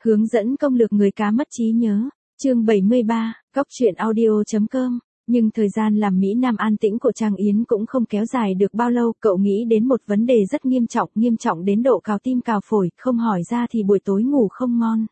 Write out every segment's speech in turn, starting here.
Hướng dẫn công lược người cá mất trí nhớ. Chương 73, Góc truyện audio.com. Nhưng thời gian làm Mỹ Nam an tĩnh của Trang Yến cũng không kéo dài được bao lâu, cậu nghĩ đến một vấn đề rất nghiêm trọng đến độ cào tim cào phổi, không hỏi ra thì buổi tối ngủ không ngon.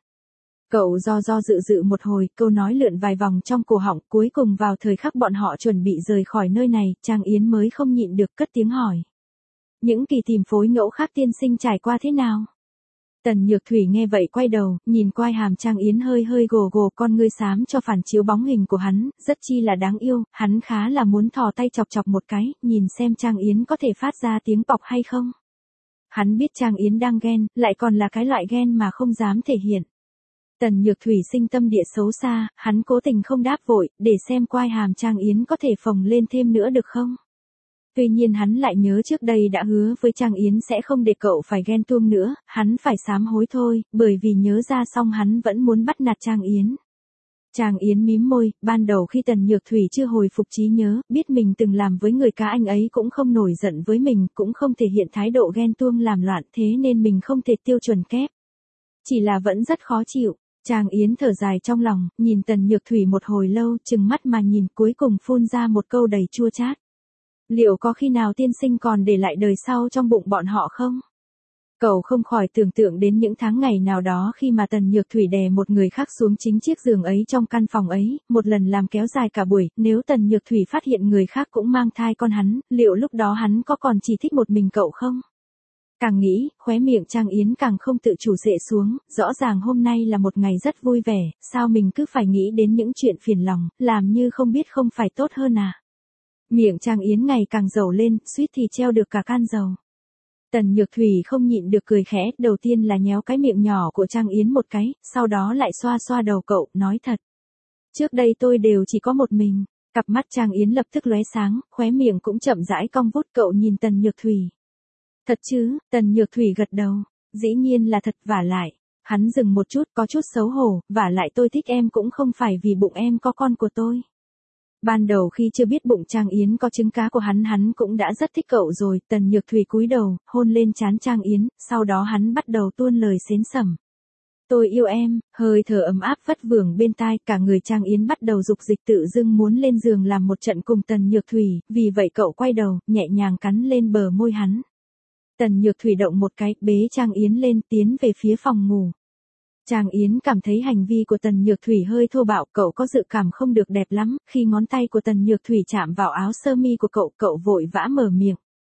Cậu do dự một hồi, câu nói lượn vài vòng trong cổ họng, cuối cùng vào thời khắc bọn họ chuẩn bị rời khỏi nơi này, Trang Yến mới không nhịn được cất tiếng hỏi. Những kỳ tìm phối ngẫu khác tiên sinh trải qua thế nào? Tần Nhược Thủy nghe vậy quay đầu, nhìn quai hàm Trang Yến hơi gồ con ngươi xám cho phản chiếu bóng hình của hắn, rất chi là đáng yêu, hắn khá là muốn thò tay chọc một cái, nhìn xem Trang Yến có thể phát ra tiếng bọc hay không. Hắn biết Trang Yến đang ghen, lại còn là cái loại ghen mà không dám thể hiện. Tần Nhược Thủy sinh tâm địa xấu xa, hắn cố tình không đáp vội, để xem quai hàm Trang Yến có thể phồng lên thêm nữa được không. Tuy nhiên hắn lại nhớ trước đây đã hứa với Trang Yến sẽ không để cậu phải ghen tuông nữa, hắn phải sám hối thôi, bởi vì nhớ ra xong hắn vẫn muốn bắt nạt Trang Yến. Trang Yến mím môi, ban đầu khi Tần Nhược Thủy chưa hồi phục trí nhớ, biết mình từng làm với người cá anh ấy cũng không nổi giận với mình, cũng không thể hiện thái độ ghen tuông làm loạn, thế nên mình không thể tiêu chuẩn kép. Chỉ là vẫn rất khó chịu. Trang Yến thở dài trong lòng, nhìn Tần Nhược Thủy một hồi lâu, trừng mắt mà nhìn, cuối cùng phun ra một câu đầy chua chát. Liệu có khi nào tiên sinh còn để lại đời sau trong bụng bọn họ không? Cậu không khỏi tưởng tượng đến những tháng ngày nào đó khi mà Tần Nhược Thủy đè một người khác xuống chính chiếc giường ấy trong căn phòng ấy, một lần làm kéo dài cả buổi, nếu Tần Nhược Thủy phát hiện người khác cũng mang thai con hắn, liệu lúc đó hắn có còn chỉ thích một mình cậu không? Càng nghĩ, khóe miệng Trang Yến càng không tự chủ dệ xuống, rõ ràng hôm nay là một ngày rất vui vẻ, sao mình cứ phải nghĩ đến những chuyện phiền lòng, làm như không biết không phải tốt hơn à? Miệng Trang Yến ngày càng dầu lên, suýt thì treo được cả can dầu. Tần Nhược Thủy không nhịn được cười khẽ, đầu tiên là nhéo cái miệng nhỏ của Trang Yến một cái, sau đó lại xoa đầu cậu, nói thật. Trước đây tôi đều chỉ có một mình. Cặp mắt Trang Yến lập tức lóe sáng, khóe miệng cũng chậm rãi cong vút, cậu nhìn Tần Nhược Thủy. Thật chứ? Tần Nhược Thủy gật đầu. Dĩ nhiên là thật, vả lại. Hắn dừng một chút, có chút xấu hổ, vả lại tôi thích em cũng không phải vì bụng em có con của tôi. Ban đầu khi chưa biết bụng Trang Yến có trứng cá của hắn cũng đã rất thích cậu rồi. Tần Nhược Thủy cúi đầu, hôn lên trán Trang Yến, sau đó hắn bắt đầu tuôn lời xến xẩm. Tôi yêu em, hơi thở ấm áp vất vưởng bên tai, cả người Trang Yến bắt đầu dục dịch tự dưng muốn lên giường làm một trận cùng Tần Nhược Thủy, vì vậy cậu quay đầu, nhẹ nhàng cắn lên bờ môi hắn. Tần Nhược Thủy động một cái, bế Trang Yến lên, tiến về phía phòng ngủ. Trang Yến cảm thấy hành vi của Tần Nhược Thủy hơi thô bạo, cậu có dự cảm không được đẹp lắm, khi ngón tay của Tần Nhược Thủy chạm vào áo sơ mi của cậu vội vã mở miệng.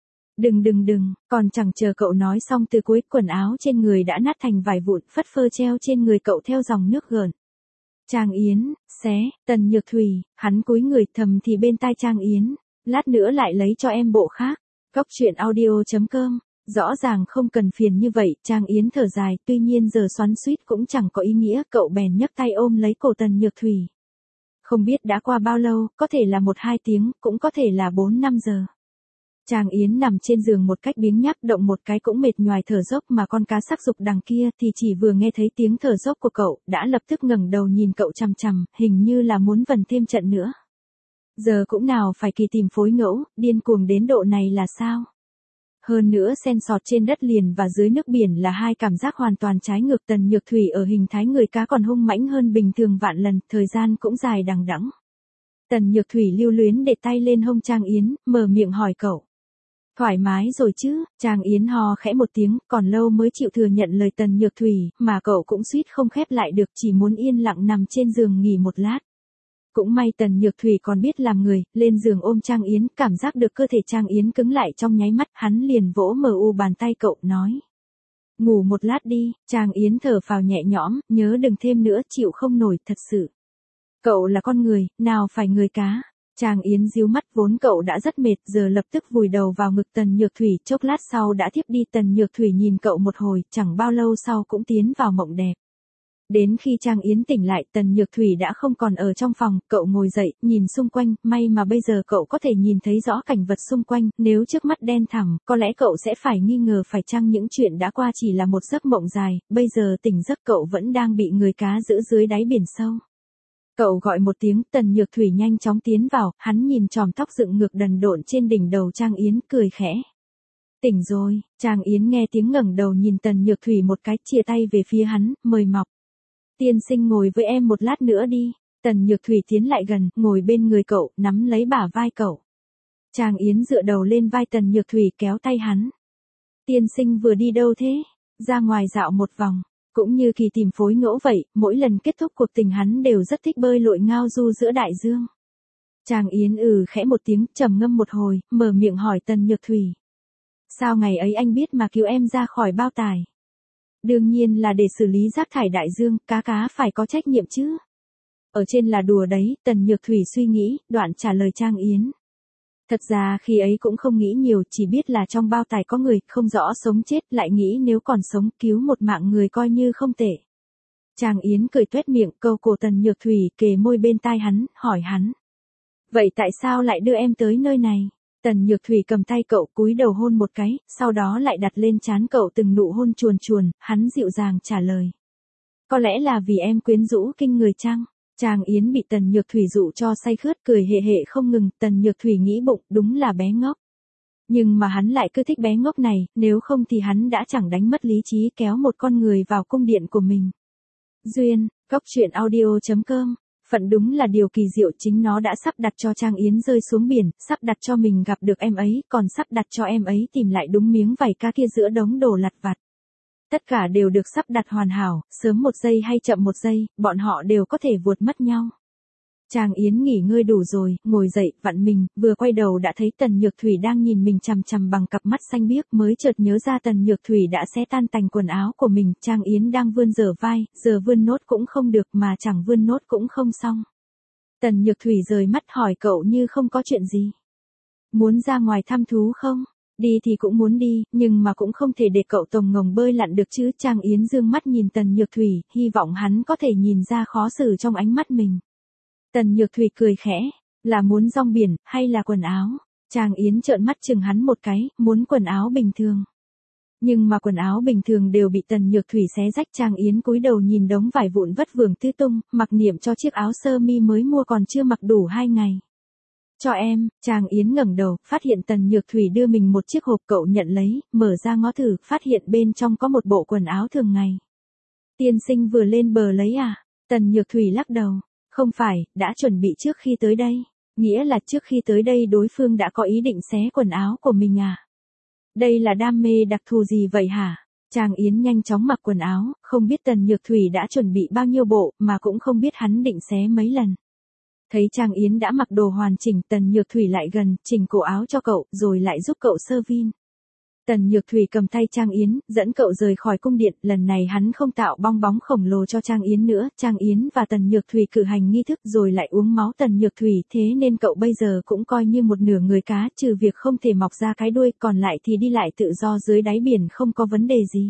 Đừng, còn chẳng chờ cậu nói xong từ cuối, quần áo trên người đã nát thành vài vụn, phất phơ treo trên người cậu theo dòng nước gợn. Trang Yến, xé, Tần Nhược Thủy, hắn cúi người thầm thì bên tai Trang Yến, lát nữa lại lấy cho em bộ khác. Góc truyện audio.com. Rõ ràng không cần phiền như vậy, Trang Yến thở dài, tuy nhiên giờ xoắn xuýt cũng chẳng có ý nghĩa, cậu bèn nhấc tay ôm lấy cổ Tần Nhược Thủy. Không biết đã qua bao lâu, có thể là 1-2 tiếng, cũng có thể là 4-5 giờ. Trang Yến nằm trên giường một cách biếng nhác, động một cái cũng mệt nhoài thở dốc, mà con cá sắc dục đằng kia thì chỉ vừa nghe thấy tiếng thở dốc của cậu, đã lập tức ngẩng đầu nhìn cậu chằm, hình như là muốn vần thêm trận nữa. Giờ cũng nào phải kỳ tìm phối ngẫu, điên cuồng đến độ này là sao? Hơn nữa xen sọt trên đất liền và dưới nước biển là hai cảm giác hoàn toàn trái ngược. Tần Nhược Thủy ở hình thái người cá còn hung mãnh hơn bình thường vạn lần, thời gian cũng dài đằng đẵng. Tần Nhược Thủy lưu luyến để tay lên hông Trang Yến, mở miệng hỏi cậu. Thoải mái rồi chứ? Trang Yến ho khẽ một tiếng, còn lâu mới chịu thừa nhận lời Tần Nhược Thủy, mà cậu cũng suýt không khép lại được, chỉ muốn yên lặng nằm trên giường nghỉ một lát. Cũng may Tần Nhược Thủy còn biết làm người, lên giường ôm Trang Yến, cảm giác được cơ thể Trang Yến cứng lại trong nháy mắt, hắn liền vỗ bàn tay cậu, nói. Ngủ một lát đi. Trang Yến thở phào nhẹ nhõm, nhớ đừng thêm nữa, chịu không nổi, thật sự. Cậu là con người, nào phải người cá. Trang Yến díu mắt, vốn cậu đã rất mệt, giờ lập tức vùi đầu vào ngực Tần Nhược Thủy, chốc lát sau đã thiếp đi. Tần Nhược Thủy nhìn cậu một hồi, chẳng bao lâu sau cũng tiến vào mộng đẹp. Đến khi Trang Yến tỉnh lại, Tần Nhược Thủy đã không còn ở trong phòng, cậu ngồi dậy, nhìn xung quanh, may mà bây giờ cậu có thể nhìn thấy rõ cảnh vật xung quanh, nếu trước mắt đen thẳm, có lẽ cậu sẽ phải nghi ngờ phải chăng những chuyện đã qua chỉ là một giấc mộng dài, bây giờ tỉnh giấc cậu vẫn đang bị người cá giữ dưới đáy biển sâu. Cậu gọi một tiếng, Tần Nhược Thủy nhanh chóng tiến vào, hắn nhìn chòm tóc dựng ngược đần độn trên đỉnh đầu Trang Yến, cười khẽ. Tỉnh rồi. Trang Yến nghe tiếng ngẩng đầu nhìn Tần Nhược Thủy một cái, chia tay về phía hắn, mời mọc. Tiên sinh ngồi với em một lát nữa đi. Tần Nhược Thủy tiến lại gần, ngồi bên người cậu, nắm lấy bả vai cậu. Trang Yến dựa đầu lên vai Tần Nhược Thủy kéo tay hắn. Tiên sinh vừa đi đâu thế? Ra ngoài dạo một vòng. Cũng như Kỳ tìm phối ngẫu vậy, mỗi lần kết thúc cuộc tình hắn đều rất thích bơi lội ngao du giữa đại dương. Trang Yến khẽ một tiếng, trầm ngâm một hồi, mở miệng hỏi Tần Nhược Thủy. Sao ngày ấy anh biết mà cứu em ra khỏi bao tải? Đương nhiên là để xử lý rác thải đại dương, cá phải có trách nhiệm chứ. Ở trên là đùa đấy, Tần Nhược Thủy suy nghĩ, đoạn trả lời Trang Yến. Thật ra khi ấy cũng không nghĩ nhiều, chỉ biết là trong bao tải có người, không rõ sống chết, lại nghĩ nếu còn sống cứu một mạng người coi như không tệ. Trang Yến cười tuét miệng, câu cổ Tần Nhược Thủy kề môi bên tai hắn, hỏi hắn. Vậy tại sao lại đưa em tới nơi này? Tần Nhược Thủy cầm tay cậu cúi đầu hôn một cái, sau đó lại đặt lên trán cậu từng nụ hôn chuồn chuồn, hắn dịu dàng trả lời. Có lẽ là vì em quyến rũ kinh người chăng? Trang Yến bị Tần Nhược Thủy dụ cho say khướt cười hề hề không ngừng, Tần Nhược Thủy nghĩ bụng, đúng là bé ngốc. Nhưng mà hắn lại cứ thích bé ngốc này, nếu không thì hắn đã chẳng đánh mất lý trí kéo một con người vào cung điện của mình. Duyên, Cóc Truyện Audio.com. Phận đúng là điều kỳ diệu, chính nó đã sắp đặt cho Trang Yến rơi xuống biển, sắp đặt cho mình gặp được em ấy, còn sắp đặt cho em ấy tìm lại đúng miếng vải cá kia giữa đống đồ lặt vặt. Tất cả đều được sắp đặt hoàn hảo, sớm một giây hay chậm một giây, bọn họ đều có thể vụt mất nhau. Trang Yến nghỉ ngơi đủ rồi, ngồi dậy, vặn mình, vừa quay đầu đã thấy Tần Nhược Thủy đang nhìn mình chằm chằm bằng cặp mắt xanh biếc, mới chợt nhớ ra Tần Nhược Thủy đã xé tan tành quần áo của mình, Trang Yến đang vươn dở vai, giờ vươn nốt cũng không được mà chẳng vươn nốt cũng không xong. Tần Nhược Thủy rời mắt hỏi cậu như không có chuyện gì. Muốn ra ngoài thăm thú không? Đi thì cũng muốn đi, nhưng mà cũng không thể để cậu tồng ngồng bơi lặn được chứ. Trang Yến dương mắt nhìn Tần Nhược Thủy, hy vọng hắn có thể nhìn ra khó xử trong ánh mắt mình. Tần Nhược Thủy cười khẽ, là muốn rong biển, hay là quần áo? Trang Yến trợn mắt chừng hắn một cái, muốn quần áo bình thường. Nhưng mà quần áo bình thường đều bị Tần Nhược Thủy xé rách. Trang Yến cúi đầu nhìn đống vải vụn vất vưởng tứ tung, mặc niệm cho chiếc áo sơ mi mới mua còn chưa mặc đủ 2 ngày. Cho em. Trang Yến ngẩng đầu, phát hiện Tần Nhược Thủy đưa mình một chiếc hộp, cậu nhận lấy, mở ra ngó thử, phát hiện bên trong có một bộ quần áo thường ngày. Tiên sinh vừa lên bờ lấy à? Tần Nhược Thủy lắc đầu. Không phải, đã chuẩn bị trước khi tới đây. Nghĩa là trước khi tới đây đối phương đã có ý định xé quần áo của mình à? Đây là đam mê đặc thù gì vậy hả? Trang Yến nhanh chóng mặc quần áo, không biết Tần Nhược Thủy đã chuẩn bị bao nhiêu bộ, mà cũng không biết hắn định xé mấy lần. Thấy Trang Yến đã mặc đồ hoàn chỉnh, Tần Nhược Thủy lại gần, chỉnh cổ áo cho cậu, rồi lại giúp cậu sơ vin. Tần Nhược Thủy cầm tay Trang Yến, dẫn cậu rời khỏi cung điện, lần này hắn không tạo bong bóng khổng lồ cho Trang Yến nữa, Trang Yến và Tần Nhược Thủy cử hành nghi thức rồi lại uống máu Tần Nhược Thủy, thế nên cậu bây giờ cũng coi như một nửa người cá, trừ việc không thể mọc ra cái đuôi, còn lại thì đi lại tự do dưới đáy biển không có vấn đề gì.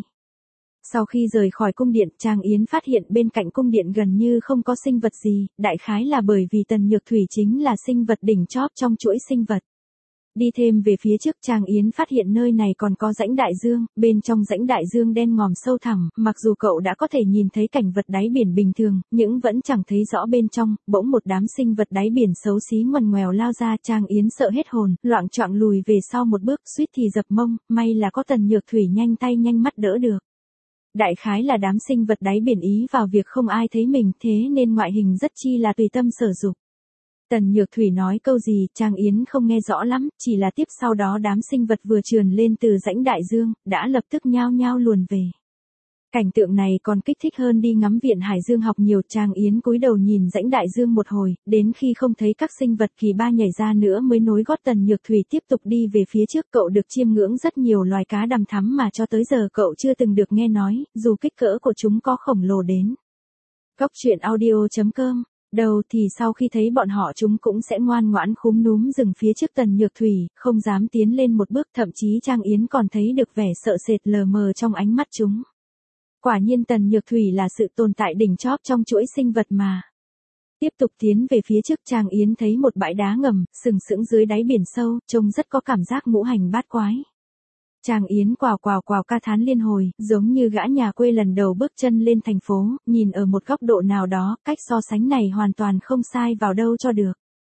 Sau khi rời khỏi cung điện, Trang Yến phát hiện bên cạnh cung điện gần như không có sinh vật gì, đại khái là bởi vì Tần Nhược Thủy chính là sinh vật đỉnh chóp trong chuỗi sinh vật. Đi thêm về phía trước, Trang Yến phát hiện nơi này còn có rãnh đại dương, bên trong rãnh đại dương đen ngòm sâu thẳm, mặc dù cậu đã có thể nhìn thấy cảnh vật đáy biển bình thường, nhưng vẫn chẳng thấy rõ bên trong, bỗng một đám sinh vật đáy biển xấu xí ngoằn ngoèo lao ra. Trang Yến sợ hết hồn, loạng choạng lùi về sau một bước, suýt thì dập mông, may là có Tần Nhược Thủy nhanh tay nhanh mắt đỡ được. Đại khái là đám sinh vật đáy biển ý vào việc không ai thấy mình, thế nên ngoại hình rất chi là tùy tâm sở dục. Tần Nhược Thủy nói câu gì, Trang Yến không nghe rõ lắm, chỉ là tiếp sau đó đám sinh vật vừa trườn lên từ rãnh đại dương, đã lập tức nhao nhao luồn về. Cảnh tượng này còn kích thích hơn đi ngắm viện Hải Dương học nhiều. Trang Yến cúi đầu nhìn rãnh đại dương một hồi, đến khi không thấy các sinh vật kỳ ba nhảy ra nữa mới nối gót Tần Nhược Thủy tiếp tục đi về phía trước. Cậu được chiêm ngưỡng rất nhiều loài cá đằm thắm mà cho tới giờ cậu chưa từng được nghe nói, dù kích cỡ của chúng có khổng lồ đến. Cóc Truyện Audio.com. Đầu thì sau khi thấy bọn họ chúng cũng sẽ ngoan ngoãn khúm núm dừng phía trước Tần Nhược Thủy, không dám tiến lên một bước, thậm chí Trang Yến còn thấy được vẻ sợ sệt lờ mờ trong ánh mắt chúng. Quả nhiên Tần Nhược Thủy là sự tồn tại đỉnh chóp trong chuỗi sinh vật mà. Tiếp tục tiến về phía trước, Trang Yến thấy một bãi đá ngầm, sừng sững dưới đáy biển sâu, trông rất có cảm giác ngũ hành bát quái. Trang Yến quào ca thán liên hồi, giống như gã nhà quê lần đầu bước chân lên thành phố, nhìn ở một góc độ nào đó, cách so sánh này hoàn toàn không sai vào đâu cho được.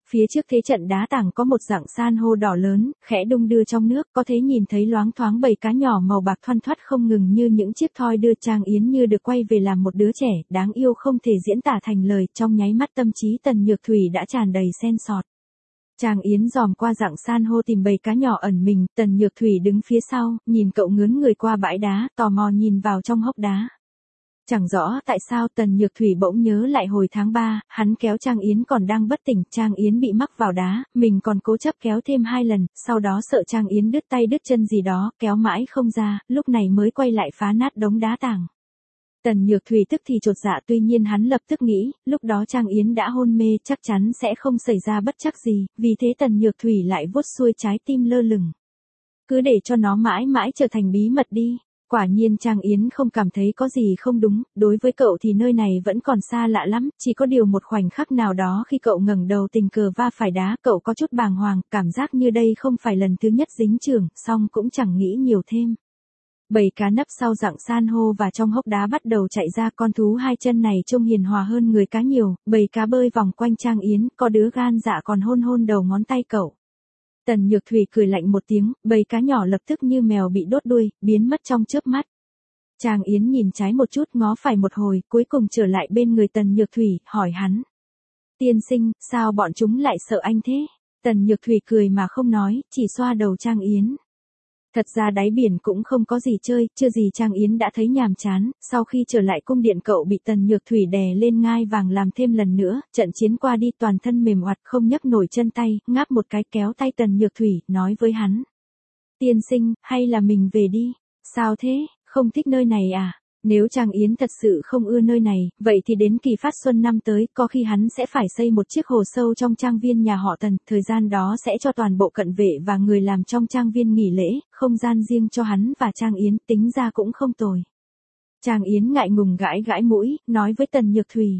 Phía trước thế trận đá tảng có một dạng san hô đỏ lớn, khẽ đung đưa trong nước, có thể nhìn thấy loáng thoáng bầy cá nhỏ màu bạc thoăn thoắt không ngừng như những chiếc thoi đưa. Trang Yến như được quay về làm một đứa trẻ, đáng yêu không thể diễn tả thành lời, trong nháy mắt tâm trí Tần Nhược Thủy đã tràn đầy sen sọt. Trang Yến dòm qua dạng san hô tìm bầy cá nhỏ ẩn mình, Tần Nhược Thủy đứng phía sau, nhìn cậu ngướn người qua bãi đá, tò mò nhìn vào trong hốc đá. Chẳng rõ tại sao Tần Nhược Thủy bỗng nhớ lại hồi tháng 3, hắn kéo Trang Yến còn đang bất tỉnh, Trang Yến bị mắc vào đá, mình còn cố chấp kéo thêm 2 lần, sau đó sợ Trang Yến đứt tay đứt chân gì đó, kéo mãi không ra, lúc này mới quay lại phá nát đống đá tảng. Tần Nhược Thủy tức thì chột dạ, tuy nhiên hắn lập tức nghĩ, lúc đó Trang Yến đã hôn mê chắc chắn sẽ không xảy ra bất trắc gì, vì thế Tần Nhược Thủy lại vuốt xuôi trái tim lơ lửng. Cứ để cho nó mãi mãi trở thành bí mật đi. Quả nhiên Trang Yến không cảm thấy có gì không đúng, đối với cậu thì nơi này vẫn còn xa lạ lắm, chỉ có điều một khoảnh khắc nào đó khi cậu ngẩng đầu tình cờ va phải đá, cậu có chút bàng hoàng, cảm giác như đây không phải lần thứ nhất dính chưởng, song cũng chẳng nghĩ nhiều thêm. Bầy cá nấp sau dạng san hô và trong hốc đá bắt đầu chạy ra, con thú 2 chân này trông hiền hòa hơn người cá nhiều, bầy cá bơi vòng quanh Trang Yến, có đứa gan dạ còn hôn hôn đầu ngón tay cậu. Tần Nhược Thủy cười lạnh một tiếng, bầy cá nhỏ lập tức như mèo bị đốt đuôi, biến mất trong chớp mắt. Trang Yến nhìn trái một chút, ngó phải một hồi, cuối cùng trở lại bên người Tần Nhược Thủy, hỏi hắn. Tiên sinh, sao bọn chúng lại sợ anh thế? Tần Nhược Thủy cười mà không nói, chỉ xoa đầu Trang Yến. Thật ra đáy biển cũng không có gì chơi, chưa gì Trang Yến đã thấy nhàm chán, sau khi trở lại cung điện cậu bị Tần Nhược Thủy đè lên ngai vàng làm thêm lần nữa, trận chiến qua đi toàn thân mềm oặt không nhấc nổi chân tay, ngáp một cái kéo tay Tần Nhược Thủy, nói với hắn. Tiên sinh, hay là mình về đi? Sao thế, không thích nơi này à? Nếu Trang Yến thật sự không ưa nơi này, vậy thì đến kỳ phát xuân năm tới, có khi hắn sẽ phải xây một chiếc hồ sâu trong trang viên nhà họ Tần, thời gian đó sẽ cho toàn bộ cận vệ và người làm trong trang viên nghỉ lễ, không gian riêng cho hắn và Trang Yến, tính ra cũng không tồi. Trang Yến ngại ngùng gãi gãi mũi, nói với Tần Nhược Thủy.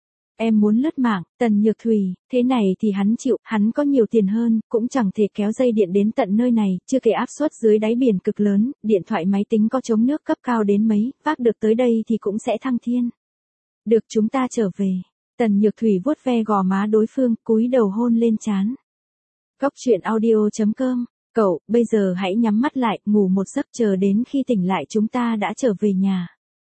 Em muốn lướt mạng, Tần Nhược Thủy, thế này thì hắn chịu, hắn có nhiều tiền hơn, cũng chẳng thể kéo dây điện đến tận nơi này, chưa kể áp suất dưới đáy biển cực lớn, điện thoại máy tính có chống nước cấp cao đến mấy, vác được tới đây thì cũng sẽ thăng thiên. Được, chúng ta trở về. Tần Nhược Thủy vuốt ve gò má đối phương, cúi đầu hôn lên trán. Góc truyện audio.com, cậu, bây giờ hãy nhắm mắt lại, ngủ một giấc, chờ đến khi tỉnh lại chúng ta đã trở về nhà.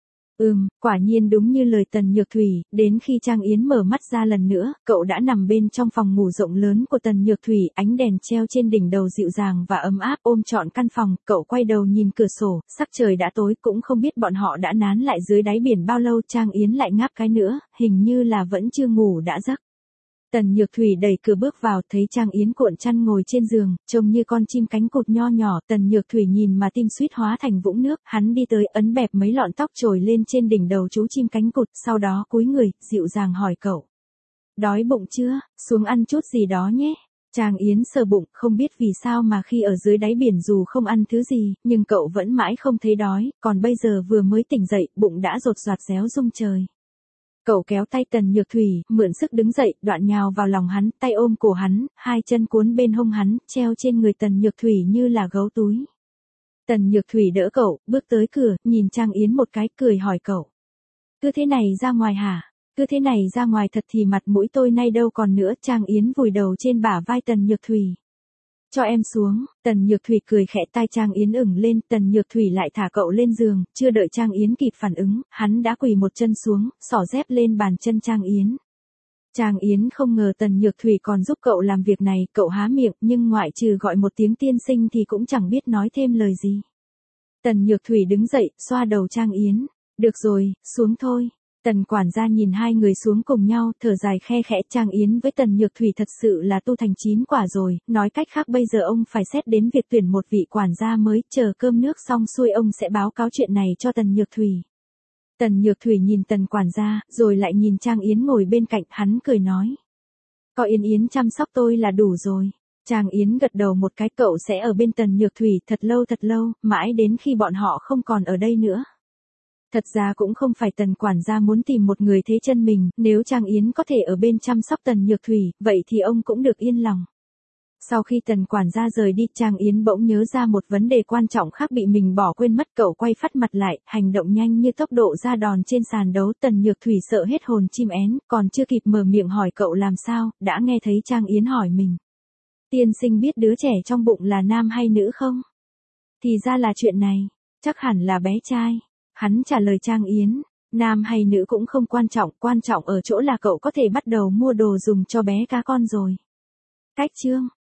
Quả nhiên đúng như lời Tần Nhược Thủy, đến khi Trang Yến mở mắt ra lần nữa, cậu đã nằm bên trong phòng ngủ rộng lớn của Tần Nhược Thủy, ánh đèn treo trên đỉnh đầu dịu dàng và ấm áp ôm trọn căn phòng, cậu quay đầu nhìn cửa sổ, sắc trời đã tối, cũng không biết bọn họ đã nán lại dưới đáy biển bao lâu. Trang Yến lại ngáp cái nữa, hình như là vẫn chưa ngủ đã giấc. Tần Nhược Thủy đẩy cửa bước vào, thấy Trang Yến cuộn chăn ngồi trên giường, trông như con chim cánh cụt nho nhỏ, Tần Nhược Thủy nhìn mà tim suýt hóa thành vũng nước, hắn đi tới ấn bẹp mấy lọn tóc trồi lên trên đỉnh đầu chú chim cánh cụt, sau đó cúi người, dịu dàng hỏi cậu. Đói bụng chưa, xuống ăn chút gì đó nhé. Trang Yến sờ bụng, không biết vì sao mà khi ở dưới đáy biển dù không ăn thứ gì, nhưng cậu vẫn mãi không thấy đói, còn bây giờ vừa mới tỉnh dậy, bụng đã rột rạt réo rung trời. Cậu kéo tay Tần Nhược Thủy, mượn sức đứng dậy, đoạn nhào vào lòng hắn, tay ôm cổ hắn, 2 chân cuốn bên hông hắn, treo trên người Tần Nhược Thủy như là gấu túi. Tần Nhược Thủy đỡ cậu, bước tới cửa, nhìn Trang Yến một cái, cười hỏi cậu. Cứ thế này ra ngoài hả? Cứ thế này ra ngoài thật thì mặt mũi tôi nay đâu còn nữa. Trang Yến vùi đầu trên bả vai Tần Nhược Thủy. Cho em xuống. Tần Nhược Thủy cười khẽ, tai Trang Yến ửng lên, Tần Nhược Thủy lại thả cậu lên giường, chưa đợi Trang Yến kịp phản ứng, hắn đã quỳ một chân xuống, xỏ dép lên bàn chân Trang Yến. Trang Yến không ngờ Tần Nhược Thủy còn giúp cậu làm việc này, cậu há miệng, nhưng ngoại trừ gọi một tiếng tiên sinh thì cũng chẳng biết nói thêm lời gì. Tần Nhược Thủy đứng dậy, xoa đầu Trang Yến. Được rồi, xuống thôi. Tần quản gia nhìn hai người xuống cùng nhau, thở dài khe khẽ. Trang Yến với Tần Nhược Thủy thật sự là tu thành 9 quả rồi, nói cách khác bây giờ ông phải xét đến việc tuyển một vị quản gia mới, chờ cơm nước xong xuôi ông sẽ báo cáo chuyện này cho Tần Nhược Thủy. Tần Nhược Thủy nhìn Tần quản gia, rồi lại nhìn Trang Yến ngồi bên cạnh, hắn cười nói. Có Yến Yến chăm sóc tôi là đủ rồi. Trang Yến gật đầu một cái, cậu sẽ ở bên Tần Nhược Thủy thật lâu, mãi đến khi bọn họ không còn ở đây nữa. Thật ra cũng không phải Tần quản gia muốn tìm một người thế chân mình, nếu Trang Yến có thể ở bên chăm sóc Tần Nhược Thủy, vậy thì ông cũng được yên lòng. Sau khi Tần quản gia rời đi, Trang Yến bỗng nhớ ra một vấn đề quan trọng khác bị mình bỏ quên mất, cậu quay phắt mặt lại, hành động nhanh như tốc độ ra đòn trên sàn đấu. Tần Nhược Thủy sợ hết hồn chim én, còn chưa kịp mở miệng hỏi cậu làm sao, đã nghe thấy Trang Yến hỏi mình. Tiên sinh biết đứa trẻ trong bụng là nam hay nữ không? Thì ra là chuyện này, chắc hẳn là bé trai. Hắn trả lời Trang Yến, nam hay nữ cũng không quan trọng ở chỗ là cậu có thể bắt đầu mua đồ dùng cho bé cá con rồi. Cách chương